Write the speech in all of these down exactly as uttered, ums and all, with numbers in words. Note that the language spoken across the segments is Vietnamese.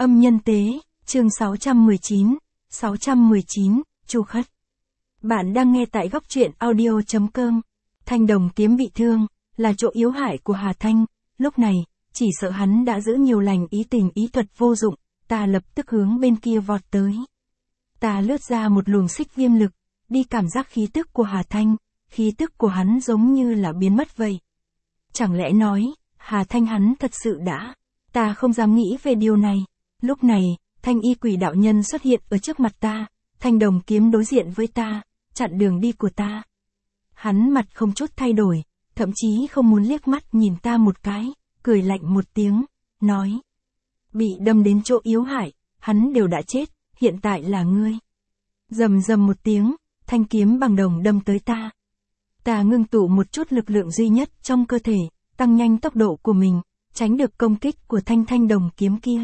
Âm nhân tế, chương sáu trăm mười chín, sáu trăm mười chín, Chu Khất. Bạn đang nghe tại góc truyện audio chấm com. Thanh đồng kiếm bị thương, là chỗ yếu hại của Hà Thanh, lúc này, chỉ sợ hắn đã giữ nhiều lành ý tình ý thuật vô dụng, ta lập tức hướng bên kia vọt tới. Ta lướt ra một luồng xích viêm lực, đi cảm giác khí tức của Hà Thanh, khí tức của hắn giống như là biến mất vậy. Chẳng lẽ nói, Hà Thanh hắn thật sự đã, ta không dám nghĩ về điều này. Lúc này, thanh y quỷ đạo nhân xuất hiện ở trước mặt ta, thanh đồng kiếm đối diện với ta, chặn đường đi của ta. Hắn mặt không chút thay đổi, thậm chí không muốn liếc mắt nhìn ta một cái, cười lạnh một tiếng, nói. Bị đâm đến chỗ yếu hại, hắn đều đã chết, hiện tại là ngươi. Rầm rầm một tiếng, thanh kiếm bằng đồng đâm tới ta. Ta ngưng tụ một chút lực lượng duy nhất trong cơ thể, tăng nhanh tốc độ của mình, tránh được công kích của thanh thanh đồng kiếm kia.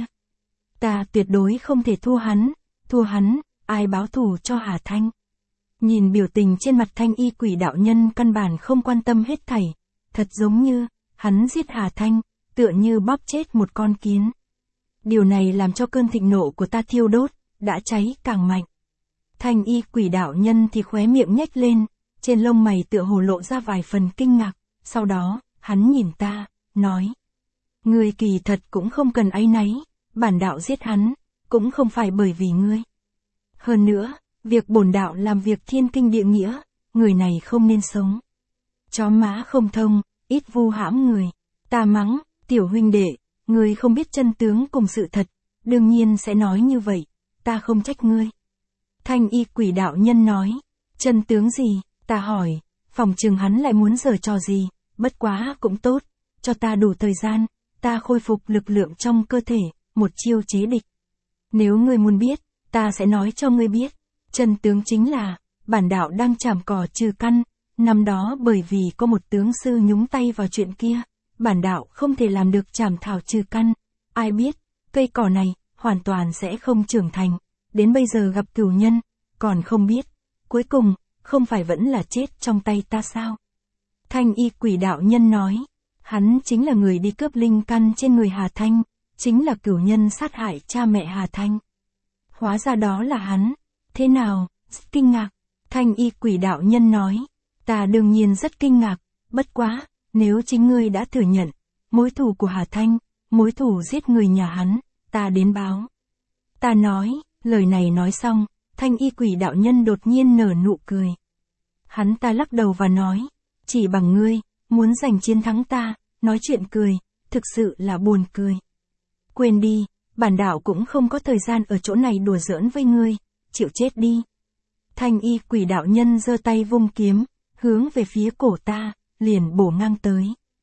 Ta tuyệt đối không thể thua hắn, thua hắn, ai báo thù cho Hà Thanh. Nhìn biểu tình trên mặt thanh y quỷ đạo nhân căn bản không quan tâm hết thảy, thật giống như, hắn giết Hà Thanh, tựa như bóp chết một con kiến. Điều này làm cho cơn thịnh nộ của ta thiêu đốt, đã cháy càng mạnh. Thanh y quỷ đạo nhân thì khóe miệng nhếch lên, trên lông mày tựa hồ lộ ra vài phần kinh ngạc, sau đó, hắn nhìn ta, nói. Ngươi kỳ thật cũng không cần áy náy, bản đạo giết hắn, cũng không phải bởi vì ngươi. Hơn nữa, việc bổn đạo làm việc thiên kinh địa nghĩa, người này không nên sống. Chó má không thông, ít vu hãm người. Ta mắng, tiểu huynh đệ, ngươi không biết chân tướng cùng sự thật, đương nhiên sẽ nói như vậy, ta không trách ngươi. Thanh y quỷ đạo nhân nói, chân tướng gì, ta hỏi, phòng chừng hắn lại muốn giở trò gì, bất quá cũng tốt, cho ta đủ thời gian, ta khôi phục lực lượng trong cơ thể, một chiêu chế địch. Nếu ngươi muốn biết, ta sẽ nói cho ngươi biết, chân tướng chính là, bản đạo đang chảm cỏ trừ căn, năm đó bởi vì có một tướng sư nhúng tay vào chuyện kia, bản đạo không thể làm được chảm thảo trừ căn, ai biết, cây cỏ này, hoàn toàn sẽ không trưởng thành, đến bây giờ gặp cửu nhân, còn không biết, cuối cùng, không phải vẫn là chết trong tay ta sao? Thanh y quỷ đạo nhân nói, hắn chính là người đi cướp linh căn trên người Hà Thanh, chính là cửu nhân sát hại cha mẹ Hà Thanh. Hóa ra đó là hắn, thế nào, rất kinh ngạc, thanh y quỷ đạo nhân nói, ta đương nhiên rất kinh ngạc, bất quá, nếu chính ngươi đã thừa nhận, mối thù của Hà Thanh, mối thù giết người nhà hắn, ta đến báo. Ta nói, lời này nói xong, thanh y quỷ đạo nhân đột nhiên nở nụ cười. Hắn ta lắc đầu và nói, chỉ bằng ngươi, muốn giành chiến thắng ta, nói chuyện cười, thực sự là buồn cười. Quên đi, bản đạo cũng không có thời gian ở chỗ này đùa giỡn với ngươi, chịu chết đi. Thanh y quỷ đạo nhân giơ tay vung kiếm, hướng về phía cổ ta, liền bổ ngang tới.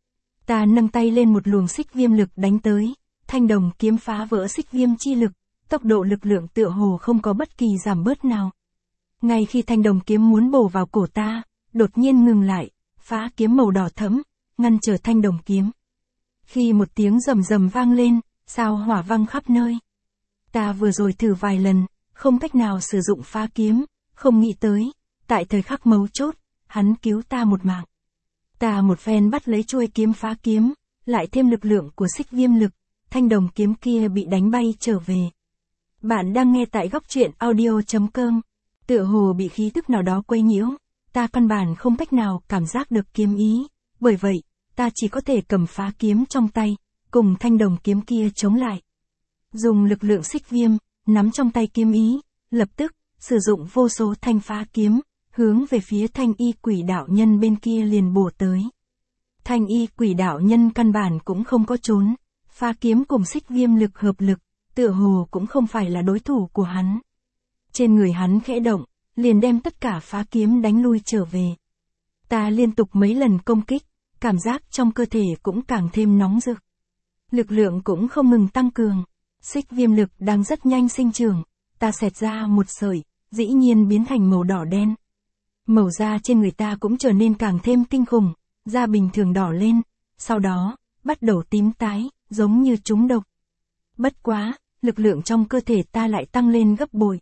Ta nâng tay lên một luồng xích viêm lực đánh tới, thanh đồng kiếm phá vỡ xích viêm chi lực, tốc độ lực lượng tựa hồ không có bất kỳ giảm bớt nào. Ngay khi thanh đồng kiếm muốn bổ vào cổ ta, đột nhiên ngừng lại, phá kiếm màu đỏ thẫm, ngăn trở thanh đồng kiếm. Khi một tiếng rầm rầm vang lên, sao hỏa văng khắp nơi. Ta vừa rồi thử vài lần, không cách nào sử dụng phá kiếm, không nghĩ tới, tại thời khắc mấu chốt, hắn cứu ta một mạng. Ta một phen bắt lấy chuôi kiếm phá kiếm, lại thêm lực lượng của xích viêm lực, thanh đồng kiếm kia bị đánh bay trở về. Bạn đang nghe tại góc truyện audio chấm com. Tựa hồ bị khí tức nào đó quấy nhiễu, ta căn bản không cách nào cảm giác được kiếm ý, bởi vậy, ta chỉ có thể cầm phá kiếm trong tay, cùng thanh đồng kiếm kia chống lại. Dùng lực lượng xích viêm, nắm trong tay kiếm ý, lập tức, sử dụng vô số thanh phá kiếm, hướng về phía thanh y quỷ đạo nhân bên kia liền bổ tới. Thanh y quỷ đạo nhân căn bản cũng không có trốn, phá kiếm cùng xích viêm lực hợp lực, tựa hồ cũng không phải là đối thủ của hắn. Trên người hắn khẽ động, liền đem tất cả phá kiếm đánh lui trở về. Ta liên tục mấy lần công kích, cảm giác trong cơ thể cũng càng thêm nóng rực. Lực lượng cũng không ngừng tăng cường, xích viêm lực đang rất nhanh sinh trưởng, ta xẹt ra một sợi, dĩ nhiên biến thành màu đỏ đen. Màu da trên người ta cũng trở nên càng thêm kinh khủng, da bình thường đỏ lên, sau đó, bắt đầu tím tái, giống như trúng độc. Bất quá, lực lượng trong cơ thể ta lại tăng lên gấp bội.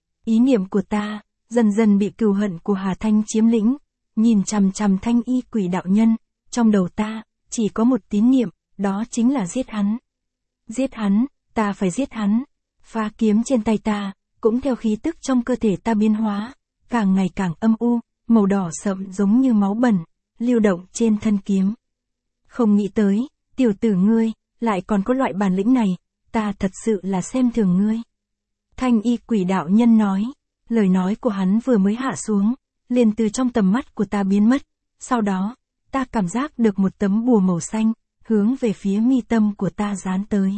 Ý niệm của ta, dần dần bị cừu hận của Hà Thanh chiếm lĩnh, nhìn chằm chằm thanh y quỷ đạo nhân, trong đầu ta, chỉ có một tín niệm, đó chính là giết hắn. Giết hắn, ta phải giết hắn. Phá kiếm trên tay ta, cũng theo khí tức trong cơ thể ta biến hóa, càng ngày càng âm u, màu đỏ sậm giống như máu bẩn, lưu động trên thân kiếm. Không nghĩ tới, tiểu tử ngươi, lại còn có loại bản lĩnh này, ta thật sự là xem thường ngươi. Thanh y quỷ đạo nhân nói, lời nói của hắn vừa mới hạ xuống, liền từ trong tầm mắt của ta biến mất, sau đó, ta cảm giác được một tấm bùa màu xanh, hướng về phía mi tâm của ta dán tới.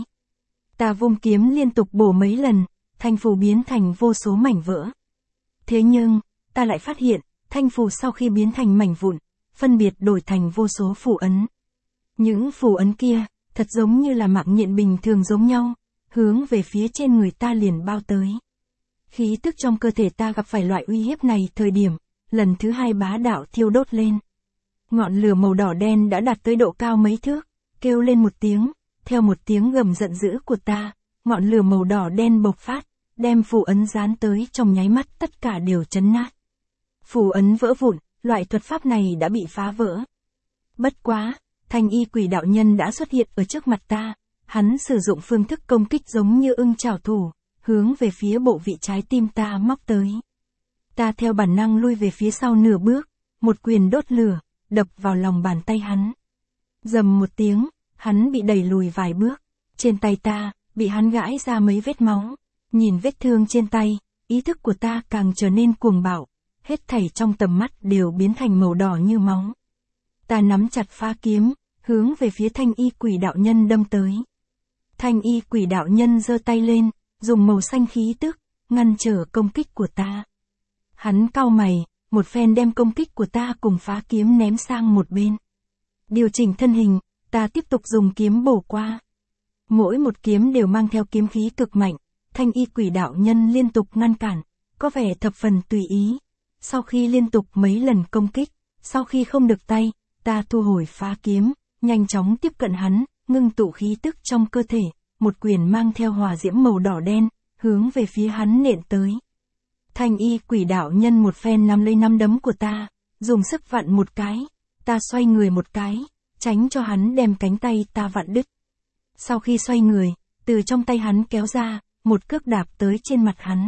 Ta vung kiếm liên tục bổ mấy lần, thanh phù biến thành vô số mảnh vỡ. Thế nhưng, ta lại phát hiện, thanh phù sau khi biến thành mảnh vụn, phân biệt đổi thành vô số phù ấn. Những phù ấn kia, thật giống như là mạng nhện bình thường giống nhau, hướng về phía trên người ta liền bao tới. Khí tức trong cơ thể ta gặp phải loại uy hiếp này thời điểm, lần thứ hai bá đạo thiêu đốt lên. Ngọn lửa màu đỏ đen đã đạt tới độ cao mấy thước, kêu lên một tiếng, theo một tiếng gầm giận dữ của ta, ngọn lửa màu đỏ đen bộc phát, đem phù ấn dán tới trong nháy mắt tất cả đều chấn nát. Phù ấn vỡ vụn, loại thuật pháp này đã bị phá vỡ. Bất quá, thanh y quỷ đạo nhân đã xuất hiện ở trước mặt ta, hắn sử dụng phương thức công kích giống như ưng chảo thủ, hướng về phía bộ vị trái tim ta móc tới. Ta theo bản năng lui về phía sau nửa bước, một quyền đốt lửa, đập vào lòng bàn tay hắn. Rầm một tiếng, hắn bị đẩy lùi vài bước, trên tay ta, bị hắn gãi ra mấy vết máu. Nhìn vết thương trên tay, ý thức của ta càng trở nên cuồng bạo, hết thảy trong tầm mắt đều biến thành màu đỏ như máu. Ta nắm chặt phá kiếm, hướng về phía thanh y quỷ đạo nhân đâm tới. Thanh y quỷ đạo nhân giơ tay lên, dùng màu xanh khí tức, ngăn trở công kích của ta. Hắn cau mày, một phen đem công kích của ta cùng phá kiếm ném sang một bên. Điều chỉnh thân hình, ta tiếp tục dùng kiếm bổ qua. Mỗi một kiếm đều mang theo kiếm khí cực mạnh, thanh y quỷ đạo nhân liên tục ngăn cản, có vẻ thập phần tùy ý. Sau khi liên tục mấy lần công kích, sau khi không được tay, ta thu hồi phá kiếm, nhanh chóng tiếp cận hắn, ngưng tụ khí tức trong cơ thể, một quyền mang theo hỏa diễm màu đỏ đen, hướng về phía hắn nện tới. Thanh y quỷ đạo nhân một phen nắm lấy nắm đấm của ta, dùng sức vặn một cái, ta xoay người một cái, tránh cho hắn đem cánh tay ta vặn đứt. Sau khi xoay người, từ trong tay hắn kéo ra, một cước đạp tới trên mặt hắn.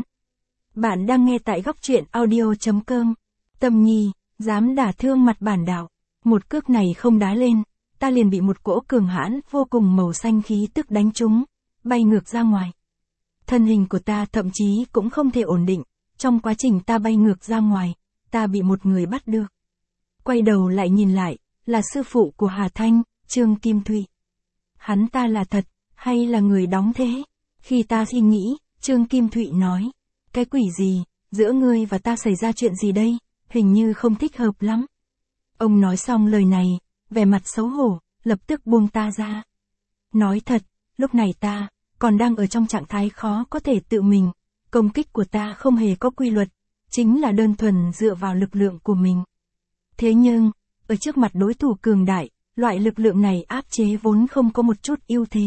Bạn đang nghe tại góc truyện audio chấm com. Tâm Nhi, dám đả thương mặt bản đạo. Một cước này không đá lên, ta liền bị một cỗ cường hãn vô cùng màu xanh khí tức đánh trúng, bay ngược ra ngoài. Thân hình của ta thậm chí cũng không thể ổn định, trong quá trình ta bay ngược ra ngoài, ta bị một người bắt được. Quay đầu lại nhìn lại, là sư phụ của Hà Thanh, Trương Kim Thụy. Hắn ta là thật, hay là người đóng thế? Khi ta suy nghĩ, Trương Kim Thụy nói, cái quỷ gì, giữa ngươi và ta xảy ra chuyện gì đây, hình như không thích hợp lắm. Ông nói xong lời này, vẻ mặt xấu hổ, lập tức buông ta ra. Nói thật, lúc này ta, còn đang ở trong trạng thái khó có thể tự mình, công kích của ta không hề có quy luật, chính là đơn thuần dựa vào lực lượng của mình. Thế nhưng, ở trước mặt đối thủ cường đại, loại lực lượng này áp chế vốn không có một chút ưu thế.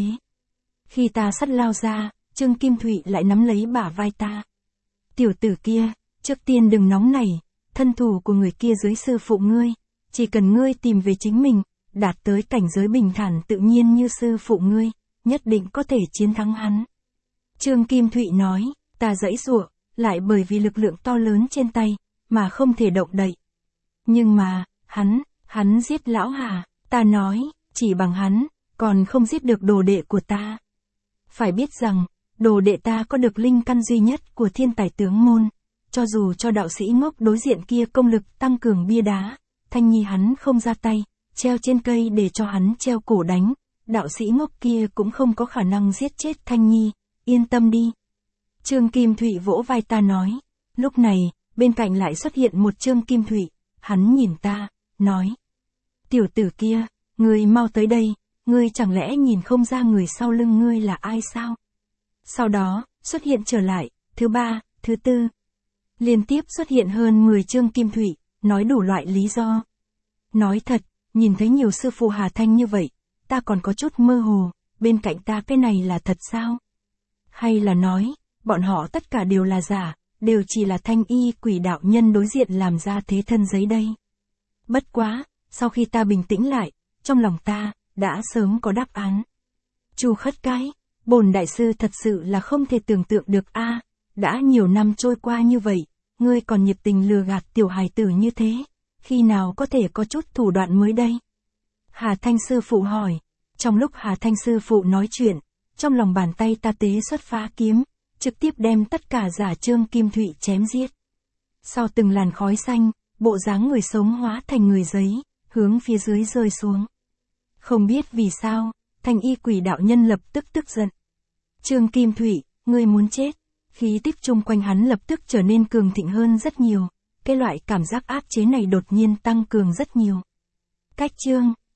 Khi ta sắt lao ra, Trương Kim Thụy lại nắm lấy bả vai ta. Tiểu tử kia, trước tiên đừng nóng nảy, thân thủ của người kia dưới sư phụ ngươi, chỉ cần ngươi tìm về chính mình, đạt tới cảnh giới bình thản tự nhiên như sư phụ ngươi, nhất định có thể chiến thắng hắn. Trương Kim Thụy nói, ta giãy giụa, lại bởi vì lực lượng to lớn trên tay, mà không thể động đậy. Nhưng mà, hắn, hắn giết lão Hà, ta nói, chỉ bằng hắn, còn không giết được đồ đệ của ta. Phải biết rằng, đồ đệ ta có được linh căn duy nhất của thiên tài tướng môn, cho dù cho đạo sĩ ngốc đối diện kia công lực tăng cường bia đá, Thanh Nhi hắn không ra tay, treo trên cây để cho hắn treo cổ đánh, đạo sĩ ngốc kia cũng không có khả năng giết chết Thanh Nhi, yên tâm đi. Trương Kim Thụy vỗ vai ta nói, lúc này, bên cạnh lại xuất hiện một Trương Kim Thụy, hắn nhìn ta, nói, tiểu tử kia, ngươi mau tới đây, ngươi chẳng lẽ nhìn không ra người sau lưng ngươi là ai sao? Sau đó, xuất hiện trở lại, thứ ba, thứ tư. Liên tiếp xuất hiện hơn mười Trương Kim Thụy, nói đủ loại lý do. Nói thật, nhìn thấy nhiều sư phụ Hà Thanh như vậy, ta còn có chút mơ hồ, bên cạnh ta cái này là thật sao? Hay là nói, bọn họ tất cả đều là giả, đều chỉ là thanh y quỷ đạo nhân đối diện làm ra thế thân giấy đây. Bất quá, sau khi ta bình tĩnh lại, trong lòng ta, đã sớm có đáp án. Chu Khất cái, Bổn đại sư thật sự là không thể tưởng tượng được a, đã nhiều năm trôi qua như vậy, ngươi còn nhiệt tình lừa gạt tiểu hài tử như thế, khi nào có thể có chút thủ đoạn mới đây? Hà Thanh sư phụ hỏi. Trong lúc Hà Thanh sư phụ nói chuyện, trong lòng bàn tay ta tế xuất phá kiếm, trực tiếp đem tất cả giả Trương Kim Thụy chém giết. Sau từng làn khói xanh, bộ dáng người sống hóa thành người giấy, hướng phía dưới rơi xuống. Không biết vì sao, Thanh Y Quỷ đạo nhân lập tức tức giận. Trương Kim Thụy, ngươi muốn chết. Khí tức chung quanh hắn lập tức trở nên cường thịnh hơn rất nhiều, cái loại cảm giác áp chế này đột nhiên tăng cường rất nhiều. Cách chương